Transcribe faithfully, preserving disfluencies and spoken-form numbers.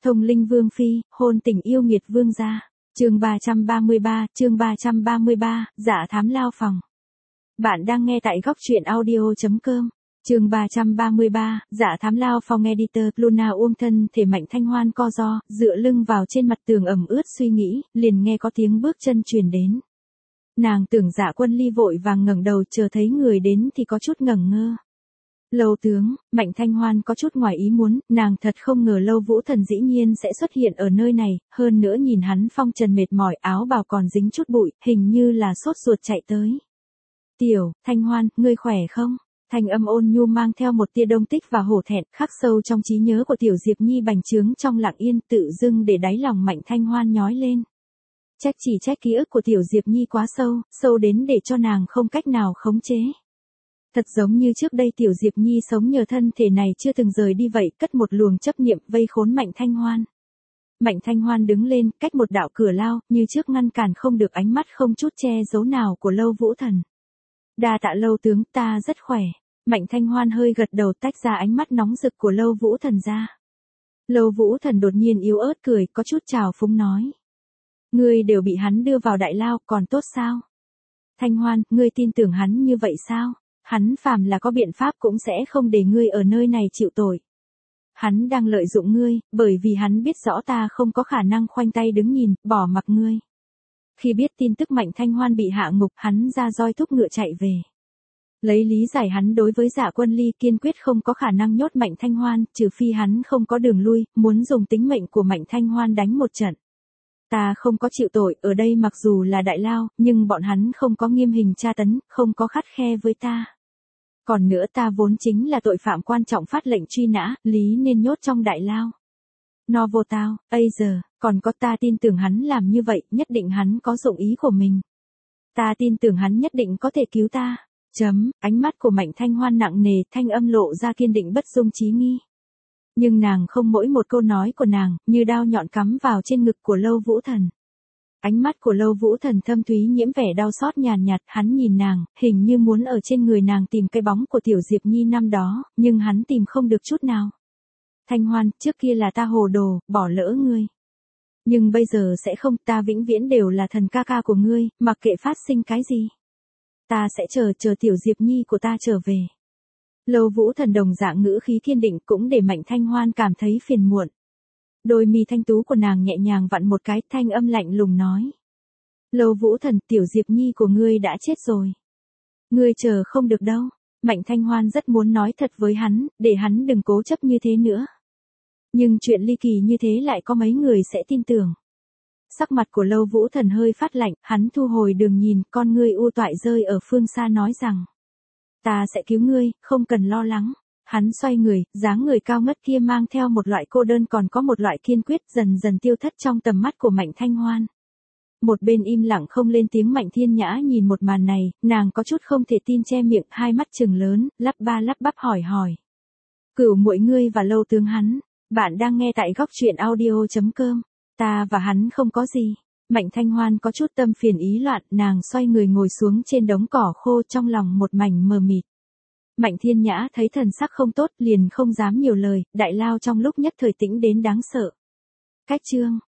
Thông linh vương phi, hôn tình yêu nghiệt vương gia. Chương ba trăm ba mươi ba, chương ba trăm ba mươi ba, Dạ thám lao phòng. Bạn đang nghe tại góc truyện audio chấm com. Chương ba trăm ba mươi ba, Dạ thám lao phòng. Editor Luna ôm thân thể Mạnh Thanh Hoan co ro, dựa lưng vào trên mặt tường ẩm ướt suy nghĩ, liền nghe có tiếng bước chân truyền đến. Nàng tưởng Dạ Quân Ly vội vàng ngẩng đầu chờ thấy người đến thì có chút ngẩn ngơ. Lâu tướng, Mạnh Thanh Hoan có chút ngoài ý muốn, nàng thật không ngờ Lâu Vũ Thần dĩ nhiên sẽ xuất hiện ở nơi này, hơn nữa nhìn hắn phong trần mệt mỏi, áo bào còn dính chút bụi, hình như là sốt ruột chạy tới. Tiểu, Thanh Hoan, ngươi khỏe không? Thanh âm ôn nhu mang theo một tia đông tích và hổ thẹn, khắc sâu trong trí nhớ của Tiểu Diệp Nhi bành trướng trong lặng yên, tự dưng để đáy lòng Mạnh Thanh Hoan nhói lên. Trách chỉ trách ký ức của Tiểu Diệp Nhi quá sâu, sâu đến để cho nàng không cách nào khống chế. Thật giống như trước đây Tiểu Diệp Nhi sống nhờ thân thể này chưa từng rời đi vậy, cất một luồng chấp niệm vây khốn Mạnh Thanh Hoan. Mạnh Thanh Hoan đứng lên, cách một đạo cửa lao, như trước ngăn cản không được ánh mắt không chút che giấu nào của Lâu Vũ Thần. Đa tạ Lâu tướng, ta rất khỏe. Mạnh Thanh Hoan hơi gật đầu tách ra ánh mắt nóng rực của Lâu Vũ Thần ra. Lâu Vũ Thần đột nhiên yếu ớt cười, có chút trào phúng nói. Ngươi đều bị hắn đưa vào đại lao, còn tốt sao? Thanh Hoan, ngươi tin tưởng hắn như vậy sao? Hắn phàm là có biện pháp cũng sẽ không để ngươi ở nơi này chịu tội. Hắn đang lợi dụng ngươi, bởi vì hắn biết rõ ta không có khả năng khoanh tay đứng nhìn, bỏ mặc ngươi. Khi biết tin tức Mạnh Thanh Hoan bị hạ ngục, hắn ra roi thúc ngựa chạy về. Lấy lý giải hắn đối với Dạ Quân Ly kiên quyết không có khả năng nhốt Mạnh Thanh Hoan, trừ phi hắn không có đường lui, muốn dùng tính mệnh của Mạnh Thanh Hoan đánh một trận. Ta không có chịu tội, ở đây mặc dù là đại lao, nhưng bọn hắn không có nghiêm hình tra tấn, không có khắt khe với ta. Còn nữa ta vốn chính là tội phạm quan trọng phát lệnh truy nã, lý nên nhốt trong đại lao. No vô tao, ây giờ, còn có ta tin tưởng hắn làm như vậy, nhất định hắn có dụng ý của mình. Ta tin tưởng hắn nhất định có thể cứu ta. Chấm, ánh mắt của Mạnh Thanh Hoan nặng nề, thanh âm lộ ra kiên định bất dung chí nghi. Nhưng nàng không, mỗi một câu nói của nàng, như đao nhọn cắm vào trên ngực của Lâu Vũ Thần. Ánh mắt của Lâu Vũ Thần thâm thúy nhiễm vẻ đau xót nhàn nhạt, hắn nhìn nàng, hình như muốn ở trên người nàng tìm cái bóng của Tiểu Diệp Nhi năm đó, nhưng hắn tìm không được chút nào. Thanh Hoan, trước kia là ta hồ đồ, bỏ lỡ ngươi. Nhưng bây giờ sẽ không, ta vĩnh viễn đều là thần ca ca của ngươi, mặc kệ phát sinh cái gì. Ta sẽ chờ, chờ Tiểu Diệp Nhi của ta trở về. Lâu Vũ Thần đồng dạng ngữ khí kiên định cũng để Mạnh Thanh Hoan cảm thấy phiền muộn. Đôi mi thanh tú của nàng nhẹ nhàng vặn một cái, thanh âm lạnh lùng nói. Lâu Vũ Thần, Tiểu Diệp Nhi của ngươi đã chết rồi. Ngươi chờ không được đâu. Mạnh Thanh Hoan rất muốn nói thật với hắn, để hắn đừng cố chấp như thế nữa. Nhưng chuyện ly kỳ như thế lại có mấy người sẽ tin tưởng. Sắc mặt của Lâu Vũ Thần hơi phát lạnh, hắn thu hồi đường nhìn, con ngươi u toại rơi ở phương xa nói rằng. Ta sẽ cứu ngươi, không cần lo lắng. Hắn xoay người, dáng người cao ngất kia mang theo một loại cô đơn còn có một loại kiên quyết dần dần tiêu thất trong tầm mắt của Mạnh Thanh Hoan. Một bên im lặng không lên tiếng Mạnh Thiên Nhã nhìn một màn này, nàng có chút không thể tin che miệng, hai mắt trừng lớn, lắp ba lắp bắp hỏi hỏi. Cửu muội ngươi và Lâu tướng hắn, bạn đang nghe tại góc truyện audio chấm com. Ta và hắn không có gì. Mạnh Thanh Hoan có chút tâm phiền ý loạn, nàng xoay người ngồi xuống trên đống cỏ khô trong lòng một mảnh mờ mịt. Mạnh Thiên Nhã thấy thần sắc không tốt liền không dám nhiều lời, đại lao trong lúc nhất thời tĩnh đến đáng sợ. Cách chương,